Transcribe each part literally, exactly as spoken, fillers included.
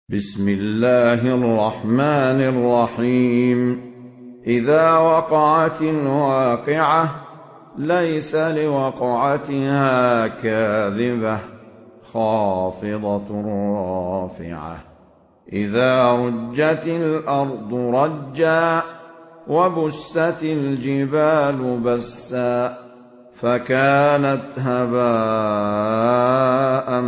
بسم الله الرحمن الرحيم. إذا وقعت الواقعة ليس لوقعتها كاذبة خافضة رافعة. إذا رجت الأرض رجا وبست الجبال بسا فكانت هباء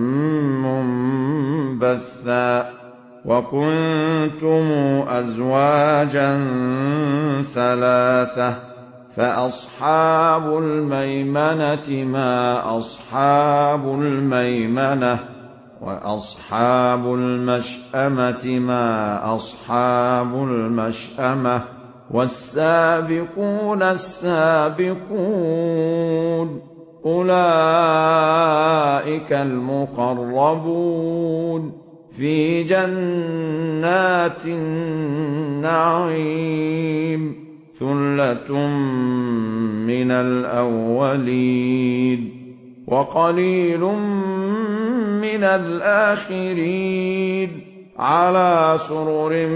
منبثا وكنتم أزواجا ثلاثة فأصحاب الميمنة ما أصحاب الميمنة وأصحاب المشأمة ما أصحاب المشأمة والسابقون السابقون أولئك المقربون في جنات النعيم ثلة من الأولين وقليل من الآخرين على سرر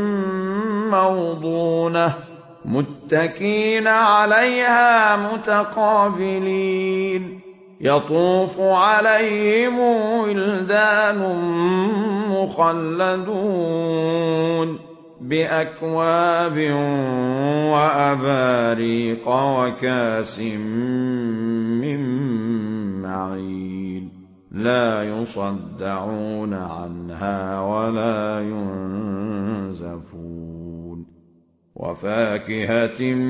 موضونة متكين عليها متقابلين يطوف عليهم ولدان مخلدون بأكواب وأباريق وكاس من معين لا يصدعون عنها ولا ينزفون وفاكهة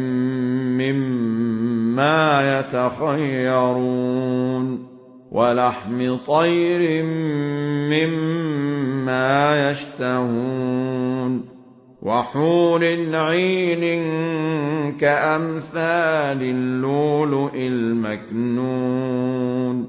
مما يتخيرون ولحم طير مما يشتهون وحور عين كأمثال اللؤلؤ المكنون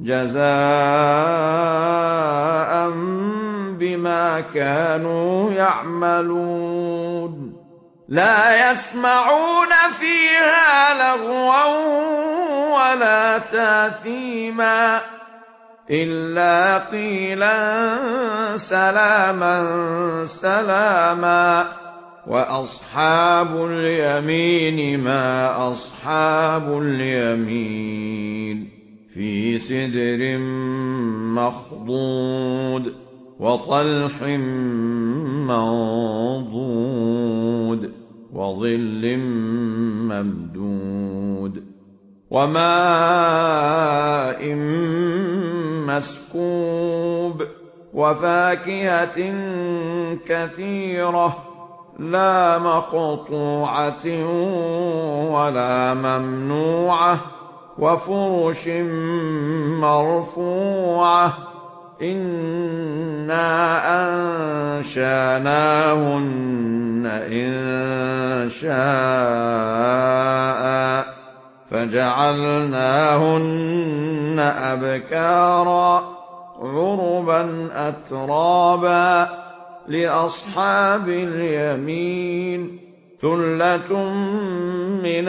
جزاء بما كانوا يعملون لا يسمعون فيها لغوا ولا تاثيما إلا قيلا سلاما سلاما وأصحاب اليمين ما أصحاب اليمين في سدر مخضود وطلح منضود وظل ممدود وماء مسكوب وفاكهة كثيرة لا مقطوعة ولا ممنوعة وفرش مرفوعة إنا أنشأناهن إن شاء فجعلناهن أبكارا عربا أترابا لأصحاب اليمين ثلة من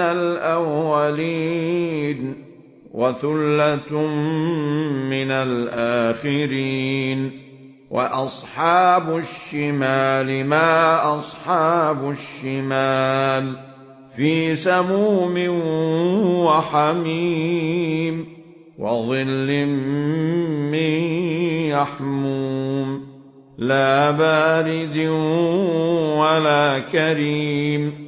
الأولين وثلة من الآخرين وأصحاب الشمال ما أصحاب الشمال في سموم وحميم وظل من يحموم لا بارد ولا كريم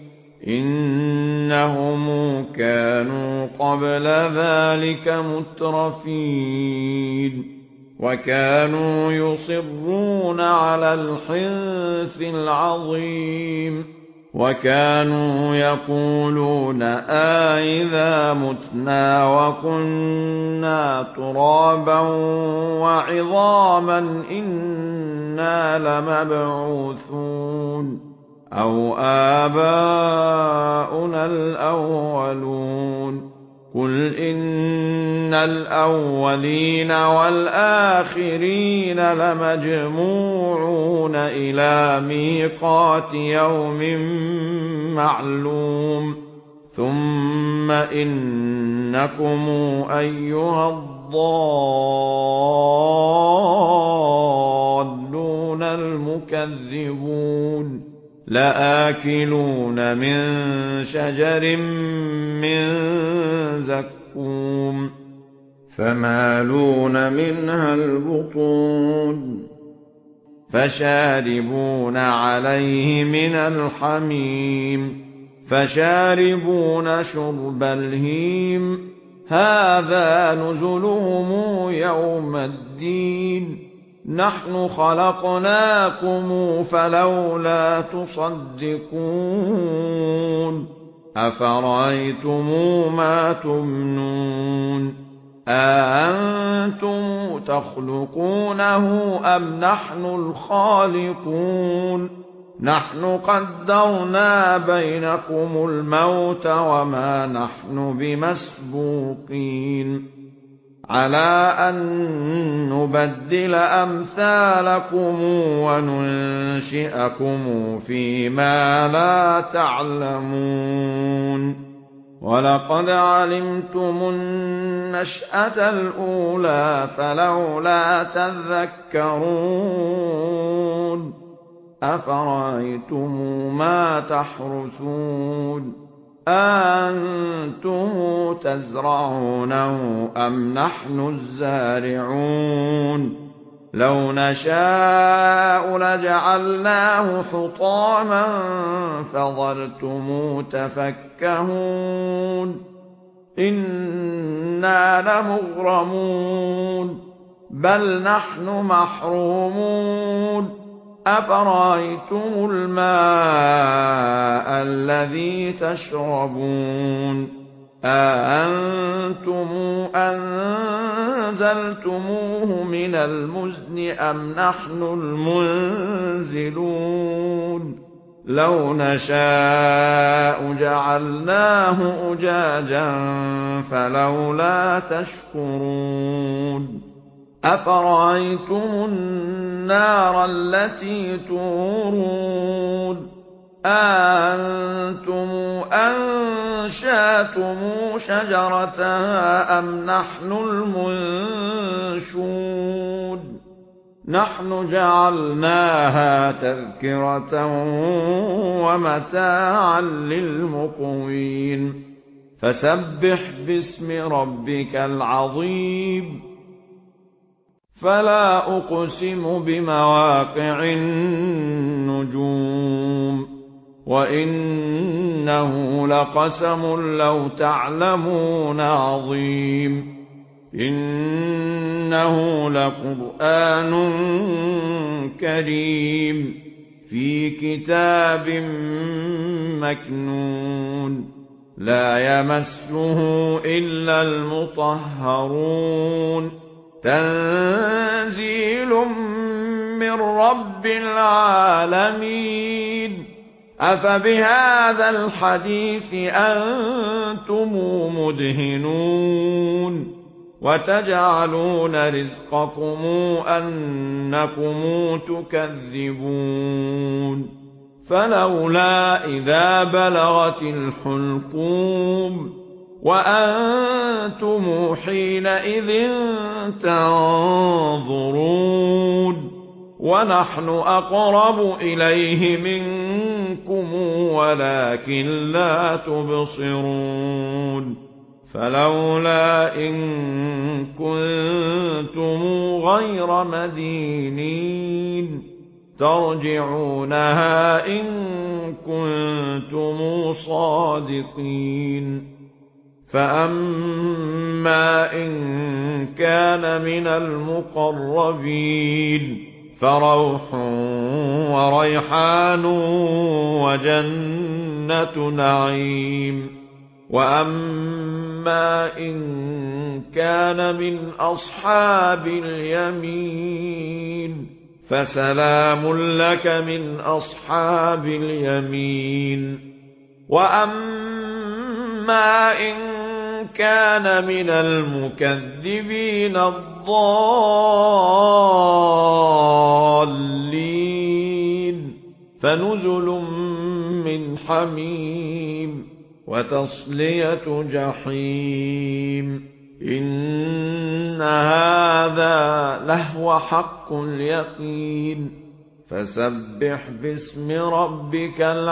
إنهم كانوا قبل ذلك مترفين وكانوا يصرون على الحنث العظيم وكانوا يقولون أإذا متنا وكنا ترابا وعظاما إنا لمبعوثون أو آباؤنا الأولون قل إن الأولين والآخرين لمجموعون إلى ميقات يوم معلوم ثم إنكم أيها الضالون الضالون المكذبون لآكلون من شجر من زقوم فمالون منها البطون فشاربون عليه من الحميم فشاربون شرب الهيم هذا نزلهم يوم الدين نحن خلقناكم فلولا تصدقون أفرأيتم ما تمنون أأنتم تخلقونه أم نحن الخالقون نحن قدرنا بينكم الموت وما نحن بمسبوقين على أن نبدل أمثالكم وننشئكم فيما لا تعلمون ولقد علمتم النشأة الأولى فلولا تذكرون أفرأيتم ما تحرثون أأنتم تزرعونه أم نحن الزارعون لو نشاء لجعلناه حطاما فظلتم تفكهون إنا لمغرمون بل نحن محرومون أفرأيتم الماء الذي تشربون أأنتم أنزلتموه من المزن أم نحن المنزلون لو نشاء جعلناه أجاجا فلولا تشكرون أفرأيتم النار التي تورون أأنتم أنشأتم شجرتها أم نحن المنشون نحن جعلناها تذكرة ومتاعا للمقوين فسبح باسم ربك العظيم فلا أقسم بمواقع النجوم وإنه لقسم لو تعلمون عظيم إنه لقرآن كريم في كتاب مكنون لا يمسه إلا المطهرون تنزيل من رب العالمين أفبهذا الحديث أنتم مدهنون وتجعلون رزقكم أنكم تكذبون فلولا إذا بلغت الحلقوم وأنتم حينئذ تنظرون ونحن أقرب إليه منكم ولكن لا تبصرون فلولا إن كنتم غير مدينين ترجعونها إن كنتم صادقين فأما إن كان من المقربين فروح وريحان وجنة نعيم وأما إن كان من أصحاب اليمين فسلام لك من أصحاب اليمين وأما إن كان من المكذبين الضالين فنزل من حميم وتصلية جحيم إن هذا لهو حق اليقين فسبح باسم ربك العظيم